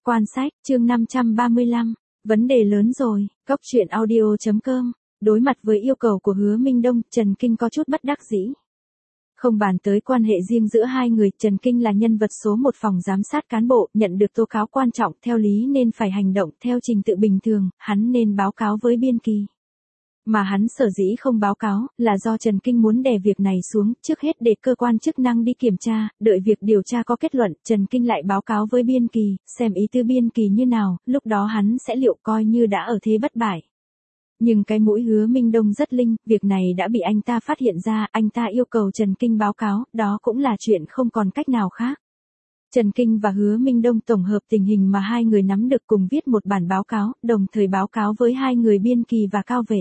Quan sách, chương 535, vấn đề lớn rồi, Cốc truyện audio.com, đối mặt với yêu cầu của Hứa Minh Đông, Trần Kinh có chút bất đắc dĩ. Không bàn tới quan hệ riêng giữa hai người, Trần Kinh là nhân vật số 1 phòng giám sát cán bộ, nhận được tố cáo quan trọng, theo lý nên phải hành động theo trình tự bình thường, hắn nên báo cáo với biên kỳ. Mà hắn sở dĩ không báo cáo, là do Trần Kinh muốn đè việc này xuống, trước hết để cơ quan chức năng đi kiểm tra, đợi việc điều tra có kết luận, Trần Kinh lại báo cáo với biên kỳ, xem ý tư biên kỳ như nào, lúc đó hắn sẽ liệu coi như đã ở thế bất bại. Nhưng cái mũi Hứa Minh Đông rất linh, việc này đã bị anh ta phát hiện ra, anh ta yêu cầu Trần Kinh báo cáo, đó cũng là chuyện không còn cách nào khác. Trần Kinh và Hứa Minh Đông tổng hợp tình hình mà hai người nắm được cùng viết một bản báo cáo, đồng thời báo cáo với hai người biên kỳ và cao vệ.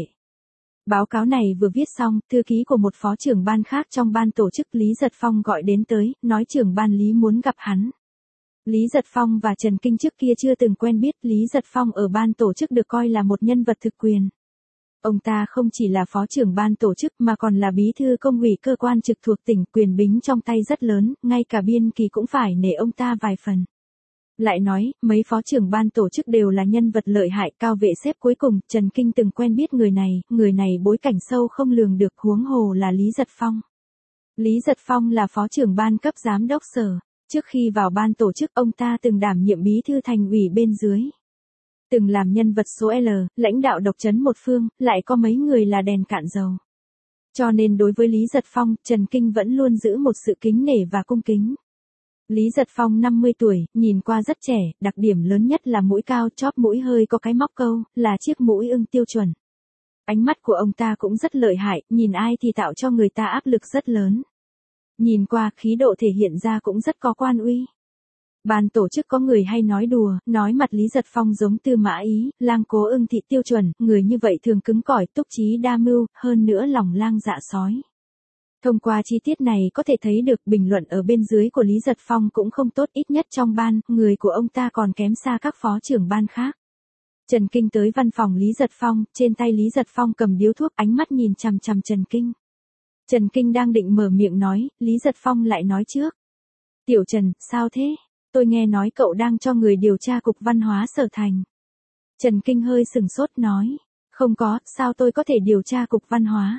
Báo cáo này vừa viết xong, thư ký của một phó trưởng ban khác trong ban tổ chức Lý Giật Phong gọi đến tới, nói trưởng ban Lý muốn gặp hắn. Lý Giật Phong và Trần Kinh trước kia chưa từng quen biết, Lý Giật Phong ở ban tổ chức được coi là một nhân vật thực quyền. Ông ta không chỉ là phó trưởng ban tổ chức mà còn là bí thư công ủy cơ quan trực thuộc tỉnh, quyền bính trong tay rất lớn, ngay cả biên kỳ cũng phải nể ông ta vài phần. Lại nói, mấy phó trưởng ban tổ chức đều là nhân vật lợi hại, cao vệ xếp cuối cùng, Trần Kinh từng quen biết người này bối cảnh sâu không lường được, huống hồ là Lý Giật Phong. Lý Giật Phong là phó trưởng ban cấp giám đốc sở, trước khi vào ban tổ chức ông ta từng đảm nhiệm bí thư thành ủy bên dưới. Từng làm nhân vật số L, lãnh đạo độc trấn một phương, lại có mấy người là đèn cạn dầu. Cho nên đối với Lý Giật Phong, Trần Kinh vẫn luôn giữ một sự kính nể và cung kính. Lý Giật Phong 50 tuổi, nhìn qua rất trẻ, đặc điểm lớn nhất là mũi cao, chóp mũi hơi có cái móc câu, là chiếc mũi ưng tiêu chuẩn. Ánh mắt của ông ta cũng rất lợi hại, nhìn ai thì tạo cho người ta áp lực rất lớn. Nhìn qua, khí độ thể hiện ra cũng rất có quan uy. Ban tổ chức có người hay nói đùa, nói mặt Lý Giật Phong giống Tư Mã Ý, lang Cố Ưng thị tiêu chuẩn, người như vậy thường cứng cỏi, túc trí đa mưu, hơn nữa lòng lang dạ sói. Thông qua chi tiết này có thể thấy được bình luận ở bên dưới của Lý Giật Phong cũng không tốt, ít nhất trong ban, người của ông ta còn kém xa các phó trưởng ban khác. Trần Kinh tới văn phòng Lý Giật Phong, trên tay Lý Giật Phong cầm điếu thuốc, ánh mắt nhìn chằm chằm Trần Kinh. Trần Kinh đang định mở miệng nói, Lý Giật Phong lại nói trước. Tiểu Trần, sao thế? Tôi nghe nói cậu đang cho người điều tra cục văn hóa Sở Thành. Trần Kinh hơi sừng sốt nói, không có, sao tôi có thể điều tra cục văn hóa?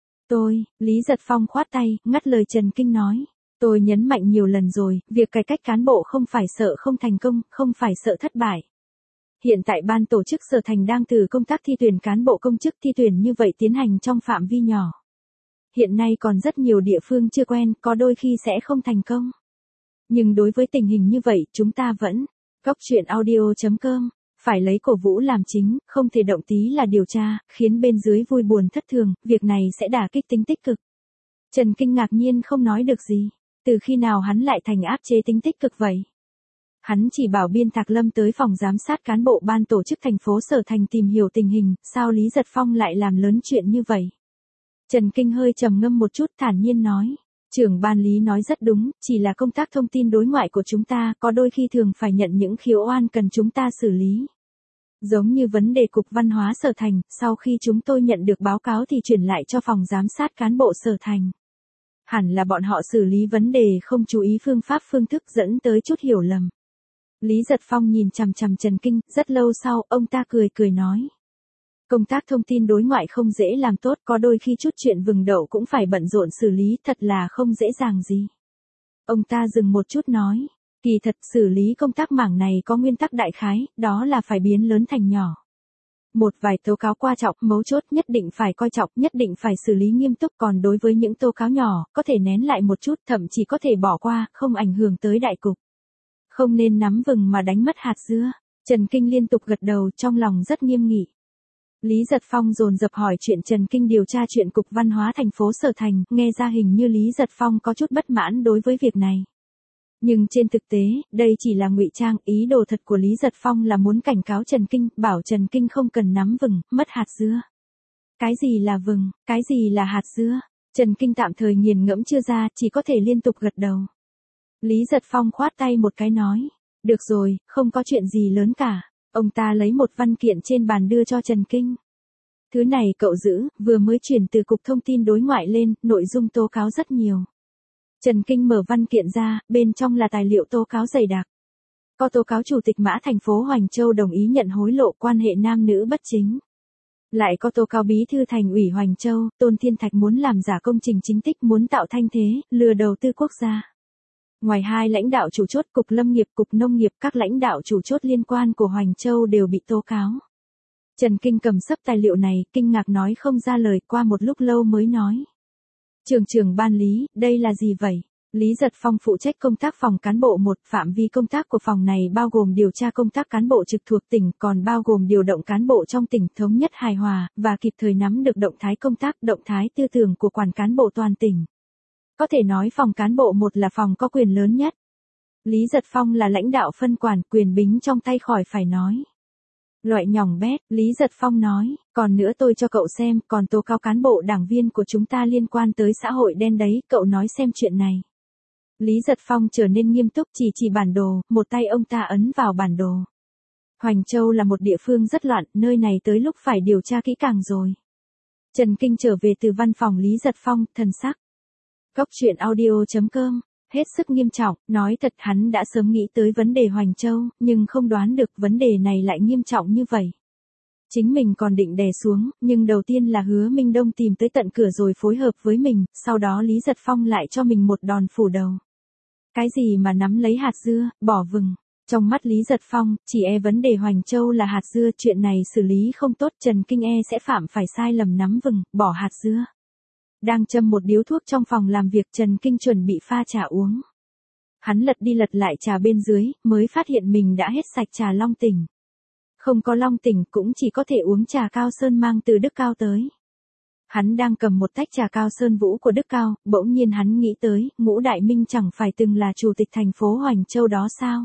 Lý Giật Phong khoát tay, ngắt lời Trần Kinh nói. Tôi nhấn mạnh nhiều lần rồi, việc cải cách cán bộ không phải sợ không thành công, không phải sợ thất bại. Hiện tại ban tổ chức Sở Thành đang từ công tác thi tuyển cán bộ công chức thi tuyển như vậy tiến hành trong phạm vi nhỏ. Hiện nay còn rất nhiều địa phương chưa quen, có đôi khi sẽ không thành công. Nhưng đối với tình hình như vậy, chúng ta vẫn, Cốc truyện audio.com, phải lấy cổ vũ làm chính, không thể động tí là điều tra, khiến bên dưới vui buồn thất thường, việc này sẽ đả kích tính tích cực. Trần Kinh ngạc nhiên không nói được gì, từ khi nào hắn lại thành áp chế tính tích cực vậy? Hắn chỉ bảo Biên Thạc Lâm tới phòng giám sát cán bộ ban tổ chức thành phố Sở Thành tìm hiểu tình hình, sao Lý Giật Phong lại làm lớn chuyện như vậy? Trần Kinh hơi trầm ngâm một chút, thản nhiên nói. Trưởng ban Lý nói rất đúng, chỉ là công tác thông tin đối ngoại của chúng ta, có đôi khi thường phải nhận những khiếu oan cần chúng ta xử lý. Giống như vấn đề cục văn hóa Sở Thành, sau khi chúng tôi nhận được báo cáo thì chuyển lại cho phòng giám sát cán bộ Sở Thành. Hẳn là bọn họ xử lý vấn đề không chú ý phương pháp phương thức dẫn tới chút hiểu lầm. Lý Giật Phong nhìn chằm chằm Trần Kinh, rất lâu sau, ông ta cười nói. Công tác thông tin đối ngoại không dễ làm tốt, có đôi khi chút chuyện vừng đậu cũng phải bận rộn xử lý, thật là không dễ dàng gì. Ông ta dừng một chút nói, kỳ thật xử lý công tác mảng này có nguyên tắc đại khái, đó là phải biến lớn thành nhỏ. Một vài tố cáo quan trọng, mấu chốt nhất định phải coi trọng, nhất định phải xử lý nghiêm túc, còn đối với những tố cáo nhỏ, có thể nén lại một chút, thậm chí có thể bỏ qua, không ảnh hưởng tới đại cục. Không nên nắm vừng mà đánh mất hạt dưa. Trần Kinh liên tục gật đầu, trong lòng rất nghiêm nghị. Lý Giật Phong dồn dập hỏi chuyện Trần Kinh điều tra chuyện cục văn hóa thành phố Sở Thành, nghe ra hình như Lý Giật Phong có chút bất mãn đối với việc này. Nhưng trên thực tế, đây chỉ là ngụy trang, ý đồ thật của Lý Giật Phong là muốn cảnh cáo Trần Kinh, bảo Trần Kinh không cần nắm vừng, mất hạt dưa. Cái gì là vừng, cái gì là hạt dưa? Trần Kinh tạm thời nghiền ngẫm chưa ra, chỉ có thể liên tục gật đầu. Lý Giật Phong khoát tay một cái nói, được rồi, không có chuyện gì lớn cả. Ông ta lấy một văn kiện trên bàn đưa cho Trần Kinh. Thứ này cậu giữ, vừa mới chuyển từ cục thông tin đối ngoại lên, nội dung tố cáo rất nhiều. Trần Kinh mở văn kiện ra, bên trong là tài liệu tố cáo dày đặc. Có tố cáo Chủ tịch Mã thành phố Hoành Châu đồng ý nhận hối lộ, quan hệ nam nữ bất chính. Lại có tố cáo Bí thư Thành ủy Hoành Châu, Tôn Thiên Thạch muốn làm giả công trình chính tích, muốn tạo thanh thế, lừa đầu tư quốc gia. Ngoài hai lãnh đạo chủ chốt Cục Lâm nghiệp, Cục Nông nghiệp, các lãnh đạo chủ chốt liên quan của Hoành Châu đều bị tố cáo. Trần Kinh cầm sấp tài liệu này, kinh ngạc nói không ra lời, qua một lúc lâu mới nói. Trưởng ban Lý, đây là gì vậy? Lý Giật Phong phụ trách công tác phòng cán bộ 1, phạm vi công tác của phòng này bao gồm điều tra công tác cán bộ trực thuộc tỉnh, còn bao gồm điều động cán bộ trong tỉnh thống nhất hài hòa, và kịp thời nắm được động thái công tác, động thái tư tưởng của quản cán bộ toàn tỉnh. Có thể nói phòng cán bộ 1 là phòng có quyền lớn nhất. Lý Giật Phong là lãnh đạo phân quản, quyền bính trong tay khỏi phải nói. Loại nhỏng bét, Lý Giật Phong nói, còn nữa tôi cho cậu xem, còn tố cáo cán bộ đảng viên của chúng ta liên quan tới xã hội đen đấy, cậu nói xem chuyện này. Lý Giật Phong trở nên nghiêm túc, chỉ bản đồ, một tay ông ta ấn vào bản đồ. Hoành Châu là một địa phương rất loạn, nơi này tới lúc phải điều tra kỹ càng rồi. Trần Kinh trở về từ văn phòng Lý Giật Phong, thần sắc. Góc truyện audio.com, hết sức nghiêm trọng, nói thật hắn đã sớm nghĩ tới vấn đề Hoành Châu, nhưng không đoán được vấn đề này lại nghiêm trọng như vậy. Chính mình còn định đè xuống, nhưng đầu tiên là Hứa Minh Đông tìm tới tận cửa rồi phối hợp với mình, sau đó Lý Giật Phong lại cho mình một đòn phủ đầu. Cái gì mà nắm lấy hạt dưa, bỏ vừng. Trong mắt Lý Giật Phong, chỉ vấn đề Hoành Châu là hạt dưa, chuyện này xử lý không tốt, Trần Kinh sẽ phạm phải sai lầm nắm vừng, bỏ hạt dưa. Đang châm một điếu thuốc trong phòng làm việc, Trần Kinh chuẩn bị pha trà uống. Hắn lật đi lật lại trà bên dưới, mới phát hiện mình đã hết sạch trà Long Tỉnh. Không có Long Tỉnh cũng chỉ có thể uống trà Cao Sơn mang từ Đức Cao tới. Hắn đang cầm một tách trà Cao Sơn Vũ của Đức Cao, bỗng nhiên hắn nghĩ tới, Ngũ Đại Minh chẳng phải từng là chủ tịch thành phố Hoành Châu đó sao?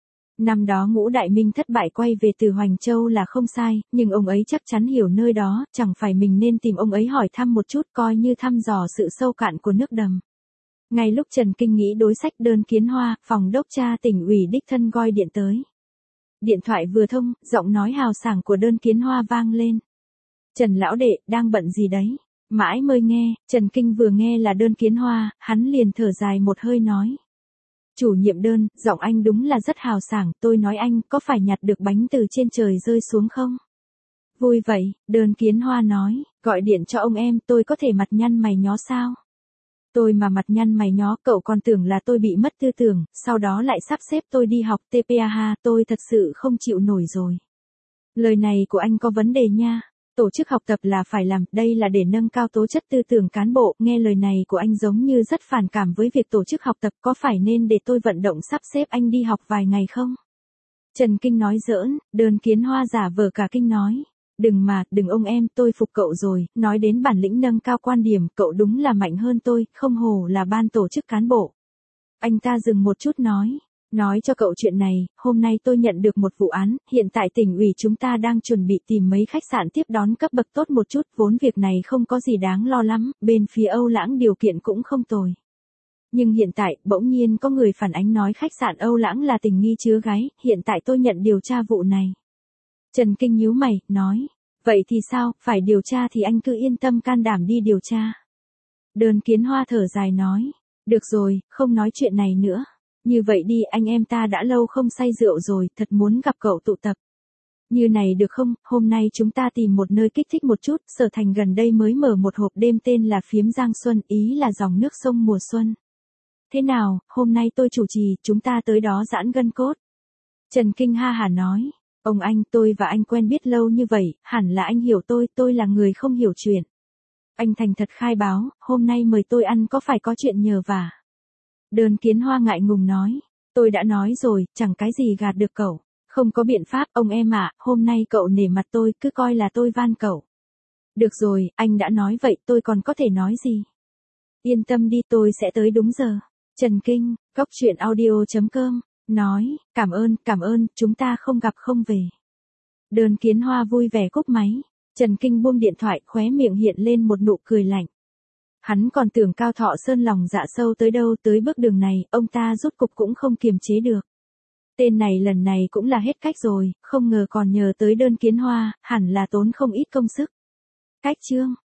Năm đó Ngũ Đại Minh thất bại quay về từ Hoành Châu là không sai, nhưng ông ấy chắc chắn hiểu nơi đó, chẳng phải mình nên tìm ông ấy hỏi thăm một chút, coi như thăm dò sự sâu cạn của nước đầm. Ngay lúc Trần Kinh nghĩ đối sách, Đơn Kiến Hoa, phòng đốc tra tỉnh ủy đích thân gọi điện tới. Điện thoại vừa thông, giọng nói hào sảng của Đơn Kiến Hoa vang lên. Trần lão đệ, đang bận gì đấy? Mãi mới nghe, Trần Kinh vừa nghe là Đơn Kiến Hoa, hắn liền thở dài một hơi nói. Chủ nhiệm Đơn, giọng anh đúng là rất hào sảng, tôi nói anh, có phải nhặt được bánh từ trên trời rơi xuống không? Vui vậy, Đơn Kiến Hoa nói, gọi điện cho ông em, tôi có thể mặt nhăn mày nhó sao? Tôi mà mặt nhăn mày nhó, cậu còn tưởng là tôi bị mất tư tưởng, sau đó lại sắp xếp tôi đi học TPA ha, tôi thật sự không chịu nổi rồi. Lời này của anh có vấn đề nha. Tổ chức học tập là phải làm, đây là để nâng cao tố chất tư tưởng cán bộ, nghe lời này của anh giống như rất phản cảm với việc tổ chức học tập, có phải nên để tôi vận động sắp xếp anh đi học vài ngày không? Trần Kinh nói giỡn, Đơn Kiến Hoa giả vờ cả kinh nói. Đừng ông em, tôi phục cậu rồi, nói đến bản lĩnh nâng cao quan điểm, cậu đúng là mạnh hơn tôi, không hổ là ban tổ chức cán bộ. Anh ta dừng một chút nói cho cậu chuyện này, hôm nay tôi nhận được một vụ án, hiện tại tỉnh ủy chúng ta đang chuẩn bị tìm mấy khách sạn tiếp đón cấp bậc tốt một chút, vốn việc này không có gì đáng lo lắm, bên phía Âu Lãng điều kiện cũng không tồi. Nhưng hiện tại, bỗng nhiên có người phản ánh nói khách sạn Âu Lãng là tình nghi chứa gáy, hiện tại tôi nhận điều tra vụ này. Trần Kinh nhíu mày, nói, vậy thì sao, phải điều tra thì anh cứ yên tâm can đảm đi điều tra. Đơn Kiến Hoa thở dài nói, được rồi, không nói chuyện này nữa. Như vậy đi, anh em ta đã lâu không say rượu rồi, thật muốn gặp cậu tụ tập. Như này được không, hôm nay chúng ta tìm một nơi kích thích một chút, Sở Thành gần đây mới mở một hộp đêm tên là Phiếm Giang Xuân, ý là dòng nước sông mùa xuân. Thế nào, hôm nay tôi chủ trì, chúng ta tới đó giãn gân cốt. Trần Kinh ha hả nói, ông anh, tôi và anh quen biết lâu như vậy, hẳn là anh hiểu tôi là người không hiểu chuyện. Anh thành thật khai báo, hôm nay mời tôi ăn có phải có chuyện nhờ vả. Đơn Kiến Hoa ngại ngùng nói, tôi đã nói rồi, chẳng cái gì gạt được cậu. Không có biện pháp, ông em ạ, hôm nay cậu nể mặt tôi, cứ coi là tôi van cậu. Được rồi, anh đã nói vậy, tôi còn có thể nói gì? Yên tâm đi, tôi sẽ tới đúng giờ. Trần Kinh, góc truyện audio.com, nói, cảm ơn, chúng ta không gặp không về. Đơn Kiến Hoa vui vẻ cúp máy. Trần Kinh buông điện thoại, khóe miệng hiện lên một nụ cười lạnh. Hắn còn tưởng Cao Thọ Sơn lòng dạ sâu tới đâu, tới bước đường này, ông ta rốt cục cũng không kiềm chế được. Tên này lần này cũng là hết cách rồi, không ngờ còn nhờ tới Đơn Kiến Hoa, hẳn là tốn không ít công sức. Cách chương